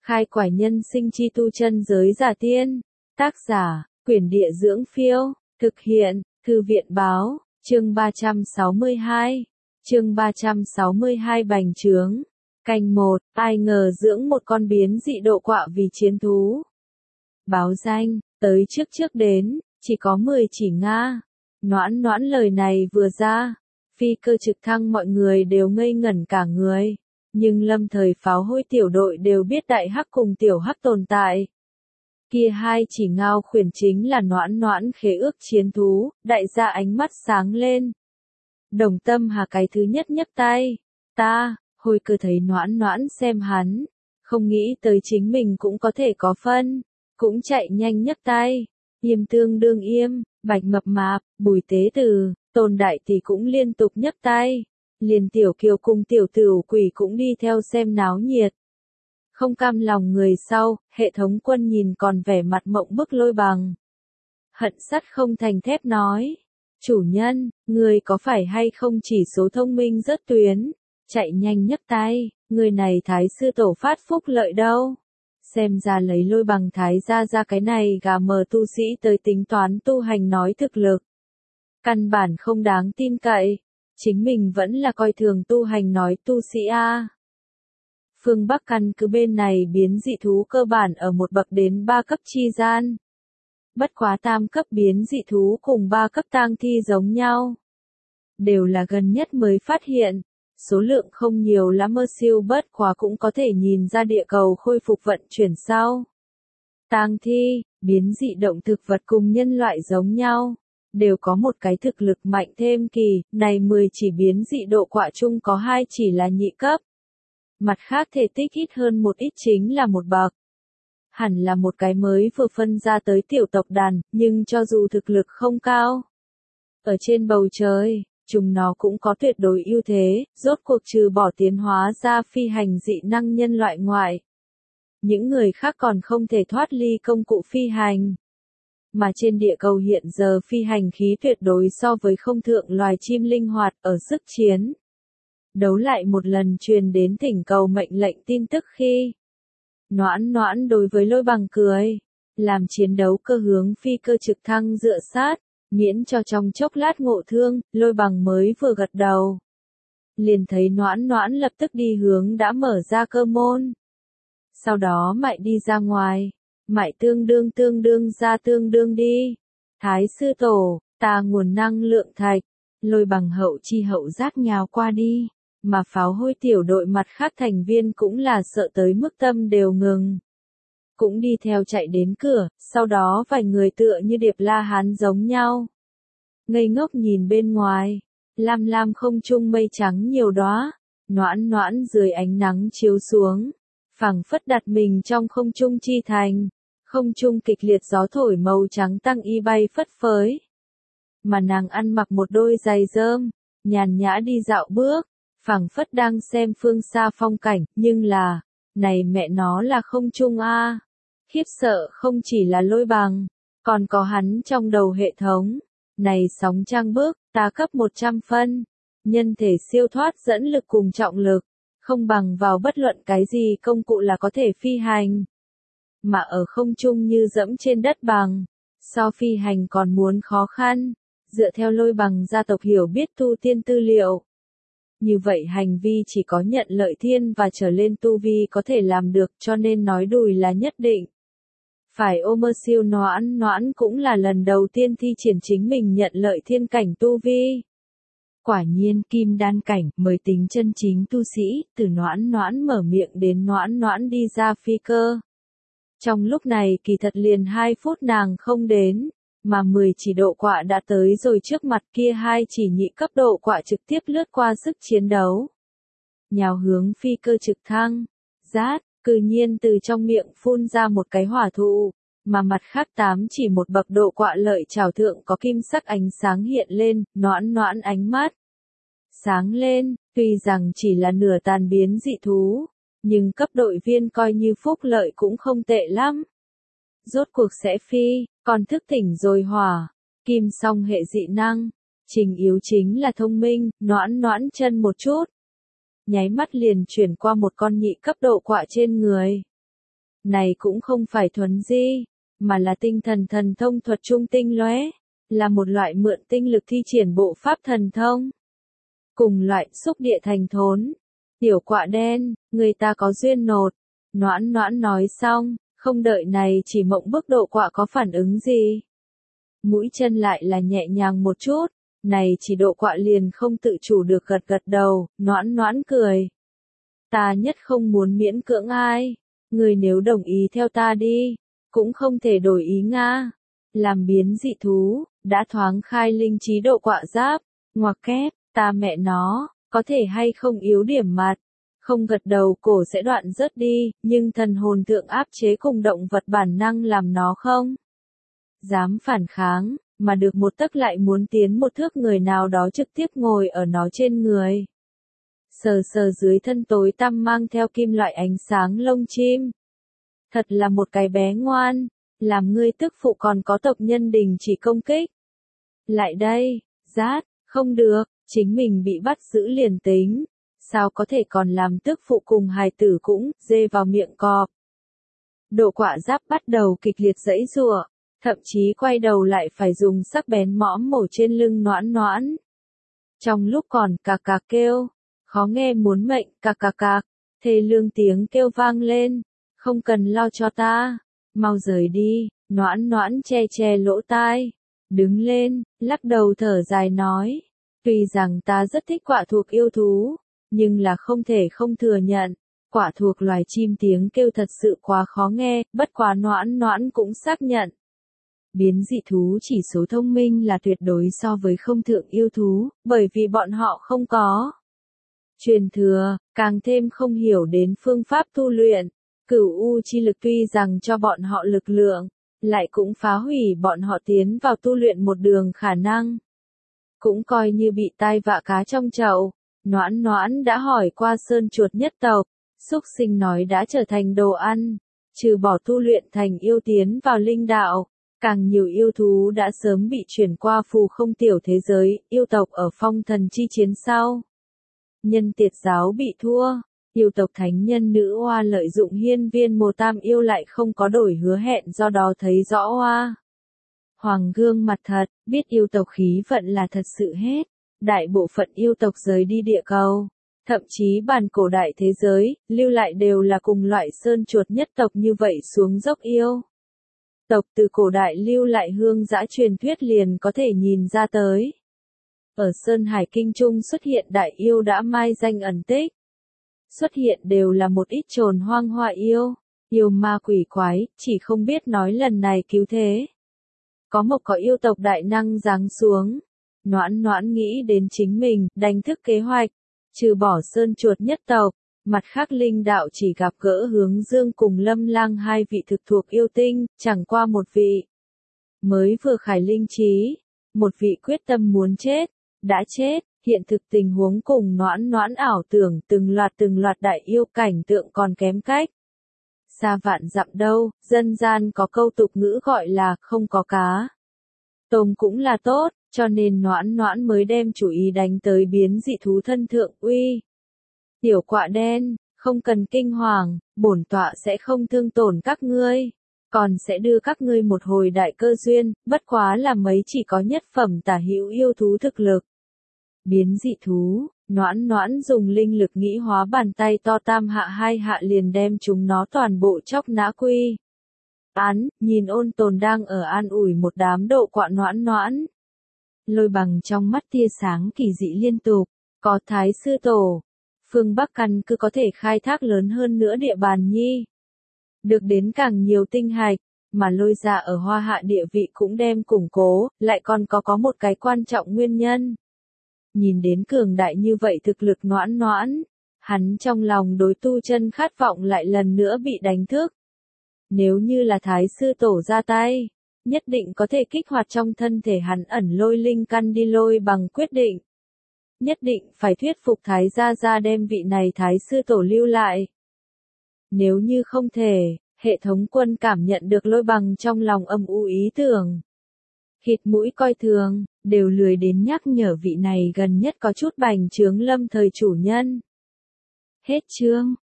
Khai quải nhân sinh chi tu chân giới giả tiên. Tác giả, Quyển Địa Dưỡng Phiêu. Thực hiện, Thư viện Báo. Chương 362. Chương 362 bành trướng. Canh 1, ai ngờ dưỡng một con biến dị độ quạ vì chiến thú. Báo danh, tới trước đến, chỉ có 10 chỉ Nga. Noãn lời này vừa ra, phi cơ trực thăng mọi người đều ngây ngẩn cả người. Nhưng lâm thời pháo hôi tiểu đội đều biết đại hắc cùng tiểu hắc tồn tại. Kia hai chỉ ngao khuyển chính là noãn khế ước chiến thú, đại gia ánh mắt sáng lên. Đồng Tâm Hà cái thứ nhất nhấc tay. Hồi cơ thấy noãn xem hắn, không nghĩ tới chính mình cũng có thể có phân, cũng chạy nhanh nhấc tay. Yêm tương đương yêm, Bạch Mập Mạp, Bùi Tế Từ, Tôn Đại Tỷ cũng liên tục nhấc tay. Liền Tiểu Kiều cùng Tiểu Tửu Quỷ cũng đi theo xem náo nhiệt. Không cam lòng người sau, hệ thống quân nhìn còn vẻ mặt mộng bức Lôi Bằng. Hận sắt không thành thép nói. Chủ nhân, người có phải hay không chỉ số thông minh rất tuyến, chạy nhanh nhấc tay, người này thái sư tổ phát phúc lợi đâu. Xem ra lấy Lôi Bằng thái ra cái này gà mờ tu sĩ tới tính toán tu hành nói thực lực. Căn bản không đáng tin cậy, chính mình vẫn là coi thường tu hành nói tu sĩ A. Phương Bắc căn cứ bên này biến dị thú cơ bản ở một bậc đến 3 cấp chi gian. Bất quá tam cấp biến dị thú cùng 3 cấp tang thi giống nhau. Đều là gần nhất mới phát hiện. Số lượng không nhiều lắm mơ siêu bất quá cũng có thể nhìn ra địa cầu khôi phục vận chuyển sau. Tang thi, biến dị động thực vật cùng nhân loại giống nhau. Đều có một cái thực lực mạnh thêm kỳ, này 10 chỉ biến dị độ quạ chung có 2 chỉ là nhị cấp. Mặt khác thể tích ít hơn một ít chính là một bậc. Hẳn là một cái mới vừa phân ra tới tiểu tộc đàn, nhưng cho dù thực lực không cao. Ở trên bầu trời, chúng nó cũng có tuyệt đối ưu thế, rốt cuộc trừ bỏ tiến hóa ra phi hành dị năng nhân loại ngoại. Những người khác còn không thể thoát ly công cụ phi hành. Mà trên địa cầu hiện giờ phi hành khí tuyệt đối so với không thượng loài chim linh hoạt ở sức chiến. Đấu lại một lần truyền đến thỉnh cầu mệnh lệnh tin tức khi. Noãn đối với Lôi Bằng cười. Làm chiến đấu cơ hướng phi cơ trực thăng dựa sát, miễn cho trong chốc lát ngộ thương, Lôi Bằng mới vừa gật đầu. Liền thấy noãn lập tức đi hướng đã mở ra cơ môn. Sau đó Mại đi ra ngoài. Mại tương đương ra tương đương đi. Thái sư tổ, ta nguồn năng lượng thạch. Lôi Bằng hậu chi hậu giác nhào qua đi. Mà pháo hôi tiểu đội mặt khác thành viên cũng là sợ tới mức tâm đều ngừng. Cũng đi theo chạy đến cửa, sau đó vài người tựa như điệp la hán giống nhau. Ngây ngốc nhìn bên ngoài, lam không trung mây trắng nhiều đóa, noãn dưới ánh nắng chiếu xuống, phảng phất đặt mình trong không trung chi thành, không trung kịch liệt gió thổi màu trắng tăng y bay phất phới. Mà nàng ăn mặc một đôi giày rơm, nhàn nhã đi dạo bước, phảng phất đang xem phương xa phong cảnh, nhưng là, này mẹ nó là không trung a. Khiếp sợ không chỉ là Lôi Bằng, còn có hắn trong đầu hệ thống. Này sóng trang bước, ta cấp 100 phân. Nhân thể siêu thoát dẫn lực cùng trọng lực, không bằng vào bất luận cái gì công cụ là có thể phi hành. Mà ở không trung như dẫm trên đất bằng, so phi hành còn muốn khó khăn, dựa theo Lôi Bằng gia tộc hiểu biết tu tiên tư liệu. Như vậy hành vi chỉ có nhận lợi thiên và trở lên tu vi có thể làm được cho nên nói đùi là nhất định. Phải ôm siêu noãn cũng là lần đầu tiên thi triển chính mình nhận lợi thiên cảnh tu vi. Quả nhiên kim đan cảnh mới tính chân chính tu sĩ, từ noãn mở miệng đến noãn đi ra phi cơ. Trong lúc này kỳ thật liền 2 phút nàng không đến, mà 10 chỉ độ quạ đã tới rồi trước mặt kia 2 chỉ nhị cấp độ quạ trực tiếp lướt qua sức chiến đấu. Nhào hướng phi cơ trực thăng, rát, cư nhiên từ trong miệng phun ra một cái hỏa thụ, mà mặt khác 8 chỉ một bậc độ quạ lợi trảo thượng có kim sắc ánh sáng hiện lên, noãn ánh mắt. Sáng lên, tuy rằng chỉ là nửa tàn biến dị thú, nhưng cấp đội viên coi như phúc lợi cũng không tệ lắm. Rốt cuộc sẽ phi, còn thức tỉnh rồi hỏa, kim song hệ dị năng, trình yếu chính là thông minh, noãn chân một chút. Nháy mắt liền chuyển qua một con nhị cấp độ quạ trên người. Này cũng không phải thuấn di, mà là tinh thần thần thông thuật trung tinh lóe, là một loại mượn tinh lực thi triển bộ pháp thần thông. Cùng loại xúc địa thành thốn. Tiểu quạ đen, người ta có duyên nột. Noãn noãn nói xong, không đợi này chỉ mộng bức độ quạ có phản ứng gì. Mũi chân lại là nhẹ nhàng một chút, này chỉ độ quạ liền không tự chủ được gật gật đầu, noãn noãn cười. Ta nhất không muốn miễn cưỡng ai, người nếu đồng ý theo ta đi, cũng không thể đổi ý nga. Làm biến dị thú, đã thoáng khai linh trí độ quạ giáp, ngoặc kép, ta mẹ nó, có thể hay không yếu điểm mặt. Không gật đầu cổ sẽ đoạn rớt đi, nhưng thần hồn thượng áp chế cùng động vật bản năng làm nó không dám phản kháng, mà được một tấc lại muốn tiến một thước người nào đó trực tiếp ngồi ở nó trên người. Sờ sờ dưới thân tối tăm mang theo kim loại ánh sáng lông chim. Thật là một cái bé ngoan, làm ngươi tức phụ còn có tộc nhân đình chỉ công kích. Lại đây, rát, không được, chính mình bị bắt giữ liền tính. Sao có thể còn làm tức phụ cùng hài tử cũng, dê vào miệng cọp. Độ quạ giáp bắt đầu kịch liệt giãy giụa, thậm chí quay đầu lại phải dùng sắc bén mõm mổ trên lưng noãn noãn. Trong lúc còn cạc cạc kêu, khó nghe muốn mệnh, cạc cạc cạc, thê lương tiếng kêu vang lên, không cần lo cho ta, mau rời đi, noãn noãn che che lỗ tai, đứng lên, lắc đầu thở dài nói, tuy rằng ta rất thích quạ thuộc yêu thú, nhưng là không thể không thừa nhận, quạ thuộc loài chim tiếng kêu thật sự quá khó nghe, bất quá noãn noãn cũng xác nhận. Biến dị thú chỉ số thông minh là tuyệt đối so với không thượng yêu thú, bởi vì bọn họ không có truyền thừa, càng thêm không hiểu đến phương pháp tu luyện. Cửu u chi lực tuy rằng cho bọn họ lực lượng, lại cũng phá hủy bọn họ tiến vào tu luyện một đường khả năng. Cũng coi như bị tai vạ cá trong chậu. Noãn noãn đã hỏi qua sơn chuột nhất tộc, xúc sinh nói đã trở thành đồ ăn, trừ bỏ tu luyện thành yêu tiến vào linh đạo, càng nhiều yêu thú đã sớm bị chuyển qua phù không tiểu thế giới, yêu tộc ở phong thần chi chiến sau. Nhân tiệt giáo bị thua, yêu tộc thánh nhân nữ oa lợi dụng hiên viên mồ tam yêu lại không có đổi hứa hẹn do đó thấy rõ oa. Hoàng gương mặt thật, biết yêu tộc khí vận là thật sự hết. Đại bộ phận yêu tộc rời đi địa cầu, thậm chí bản cổ đại thế giới, lưu lại đều là cùng loại sơn chuột nhất tộc như vậy xuống dốc yêu. Tộc từ cổ đại lưu lại hương dã truyền thuyết liền có thể nhìn ra tới. Ở Sơn Hải Kinh Trung xuất hiện đại yêu đã mai danh ẩn tích. Xuất hiện đều là một ít trồn hoang hoa yêu, yêu ma quỷ quái, chỉ không biết nói lần này cứu thế. Có yêu tộc đại năng giáng xuống. Noãn noãn nghĩ đến chính mình, đánh thức kế hoạch, trừ bỏ sơn chuột nhất tộc, mặt khác linh đạo chỉ gặp gỡ Hướng Dương cùng Lâm Lang hai vị thực thuộc yêu tinh, chẳng qua một vị. Mới vừa khải linh trí, một vị quyết tâm muốn chết, đã chết, hiện thực tình huống cùng noãn noãn ảo tưởng từng loạt đại yêu cảnh tượng còn kém cách. Xa vạn dặm đâu, dân gian có câu tục ngữ gọi là không có cá tôm cũng là tốt, cho nên noãn noãn mới đem chủ ý đánh tới biến dị thú thân thượng uy. Tiểu quạ đen, không cần kinh hoàng, bổn tọa sẽ không thương tổn các ngươi, còn sẽ đưa các ngươi một hồi đại cơ duyên, bất quá là mấy chỉ có nhất phẩm tả hữu yêu thú thực lực. Biến dị thú, noãn noãn dùng linh lực nghĩ hóa bàn tay to tam hạ hai hạ liền đem chúng nó toàn bộ chóc nã quy. Nhìn ôn tồn đang ở an ủi một đám độ quạ noãn noãn. Lôi bằng trong mắt tia sáng kỳ dị liên tục, có thái sư tổ. Phương Bắc căn cứ có thể khai thác lớn hơn nữa địa bàn nhi. Được đến càng nhiều tinh hạch, mà lôi ra ở hoa hạ địa vị cũng đem củng cố, lại còn có một cái quan trọng nguyên nhân. Nhìn đến cường đại như vậy thực lực noãn noãn, hắn trong lòng đối tu chân khát vọng lại lần nữa bị đánh thức. Nếu như là thái sư tổ ra tay, nhất định có thể kích hoạt trong thân thể hắn ẩn lôi linh căn đi lôi bằng quyết định. Nhất định phải thuyết phục thái gia đem vị này thái sư tổ lưu lại. Nếu như không thể, hệ thống quân cảm nhận được lôi bằng trong lòng âm u ý tưởng. Khịt mũi coi thường, đều lười đến nhắc nhở vị này gần nhất có chút bành trướng lâm thời chủ nhân. Hết chương.